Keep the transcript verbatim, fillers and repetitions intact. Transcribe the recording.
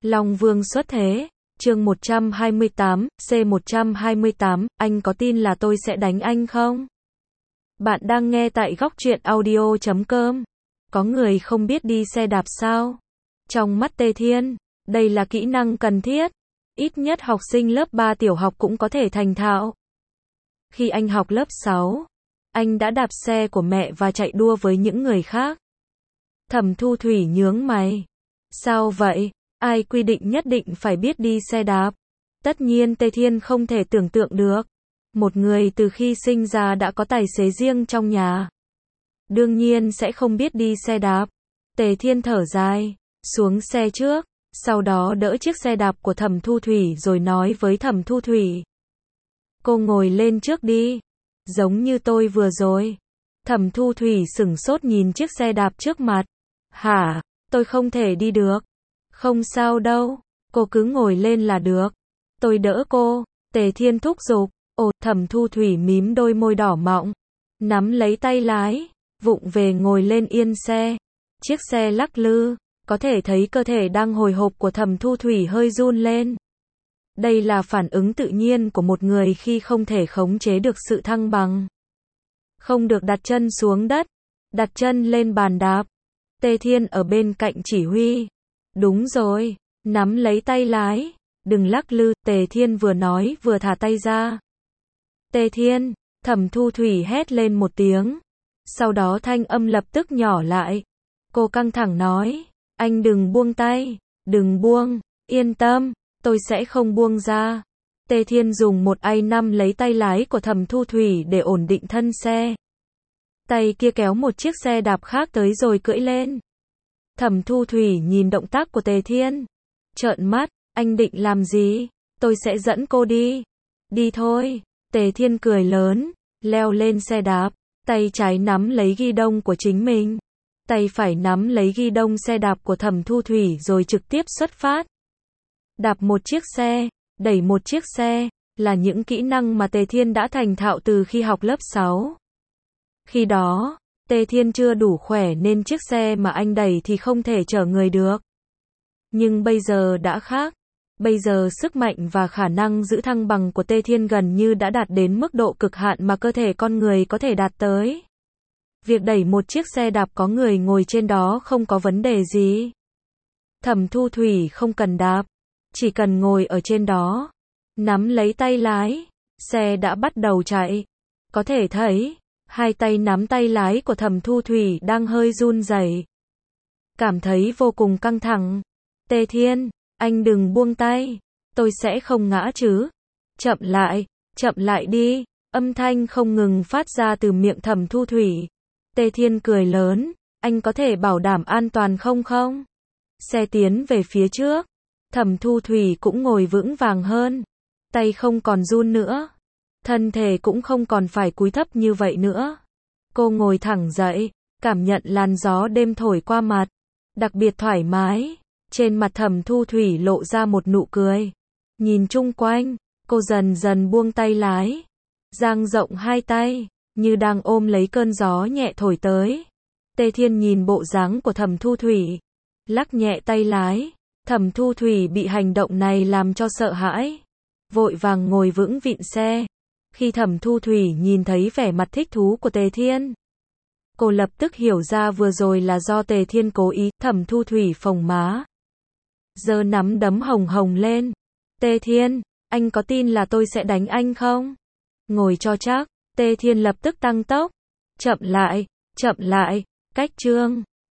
Long Vương xuất thế, chương một trăm hai mươi tám, C một trăm hai mươi tám, anh có tin là tôi sẽ đánh anh không? Bạn đang nghe tại góc truyện audio chấm com. Có người không biết đi xe đạp sao? Trong mắt Tề Thiên, đây là kỹ năng cần thiết. Ít nhất học sinh lớp ba tiểu học cũng có thể thành thạo. Khi anh học lớp sáu, anh đã đạp xe của mẹ và chạy đua với những người khác. Thẩm Thu Thủy nhướng mày. Sao vậy? Ai quy định nhất định phải biết đi xe đạp? Tất nhiên Tề Thiên không thể tưởng tượng được. Một người từ khi sinh ra đã có tài xế riêng trong nhà. Đương nhiên sẽ không biết đi xe đạp. Tề Thiên thở dài, xuống xe trước, sau đó đỡ chiếc xe đạp của Thẩm Thu Thủy rồi nói với Thẩm Thu Thủy. Cô ngồi lên trước đi, giống như tôi vừa rồi. Thẩm Thu Thủy sửng sốt nhìn chiếc xe đạp trước mặt. Hả, tôi không thể đi được. Không sao đâu, cô cứ ngồi lên là được. Tôi đỡ cô, Tề Thiên thúc giục. Ồ, Thẩm Thu Thủy mím đôi môi đỏ mọng, nắm lấy tay lái, vụng về ngồi lên yên xe. Chiếc xe lắc lư, có thể thấy cơ thể đang hồi hộp của Thẩm Thu Thủy hơi run lên. Đây là phản ứng tự nhiên của một người khi không thể khống chế được sự thăng bằng. Không được đặt chân xuống đất, đặt chân lên bàn đạp. Tề Thiên ở bên cạnh chỉ huy. Đúng rồi, nắm lấy tay lái, đừng lắc lư, Tề Thiên vừa nói vừa thả tay ra. Tề Thiên, Thẩm Thu Thủy hét lên một tiếng. Sau đó thanh âm lập tức nhỏ lại. Cô căng thẳng nói, anh đừng buông tay, đừng buông, yên tâm, tôi sẽ không buông ra. Tề Thiên dùng một tay nắm lấy tay lái của Thẩm Thu Thủy để ổn định thân xe. Tay kia kéo một chiếc xe đạp khác tới rồi cưỡi lên. Thẩm Thu Thủy nhìn động tác của Tề Thiên, trợn mắt, anh định làm gì? Tôi sẽ dẫn cô đi. Đi thôi. Tề Thiên cười lớn, leo lên xe đạp, tay trái nắm lấy ghi đông của chính mình, tay phải nắm lấy ghi đông xe đạp của Thẩm Thu Thủy rồi trực tiếp xuất phát. Đạp một chiếc xe, đẩy một chiếc xe, là những kỹ năng mà Tề Thiên đã thành thạo từ khi học lớp sáu. Khi đó, Tề Thiên chưa đủ khỏe nên chiếc xe mà anh đẩy thì không thể chở người được. Nhưng bây giờ đã khác. Bây giờ sức mạnh và khả năng giữ thăng bằng của Tề Thiên gần như đã đạt đến mức độ cực hạn mà cơ thể con người có thể đạt tới. Việc đẩy một chiếc xe đạp có người ngồi trên đó không có vấn đề gì. Thẩm Thu Thủy không cần đạp, chỉ cần ngồi ở trên đó, nắm lấy tay lái, xe đã bắt đầu chạy. Có thể thấy, hai tay nắm tay lái của Thẩm Thu Thủy đang hơi run rẩy, cảm thấy vô cùng căng thẳng. Tề Thiên, anh đừng buông tay, tôi sẽ không ngã chứ. Chậm lại, chậm lại đi, âm thanh không ngừng phát ra từ miệng Thẩm Thu Thủy. Tề Thiên cười lớn, anh có thể bảo đảm an toàn không không? Xe tiến về phía trước, Thẩm Thu Thủy cũng ngồi vững vàng hơn, tay không còn run nữa, thân thể cũng không còn phải cúi thấp như vậy nữa. Cô ngồi thẳng dậy, cảm nhận làn gió đêm thổi qua mặt, đặc biệt thoải mái. Trên mặt Thẩm Thu Thủy lộ ra một nụ cười. Nhìn chung quanh, cô dần dần buông tay lái, dang rộng hai tay, như đang ôm lấy cơn gió nhẹ thổi tới. Tề Thiên nhìn bộ dáng của Thẩm Thu Thủy, lắc nhẹ tay lái. Thẩm Thu Thủy bị hành động này làm cho sợ hãi, vội vàng ngồi vững vịn xe. Khi Thẩm Thu Thủy nhìn thấy vẻ mặt thích thú của Tề Thiên, cô lập tức hiểu ra vừa rồi là do Tề Thiên cố ý. Thẩm Thu Thủy phồng má, giơ nắm đấm hồng hồng lên. Tề Thiên, anh có tin là tôi sẽ đánh anh không? Ngồi cho chắc. Tề Thiên lập tức tăng tốc. Chậm lại, chậm lại, cách chương.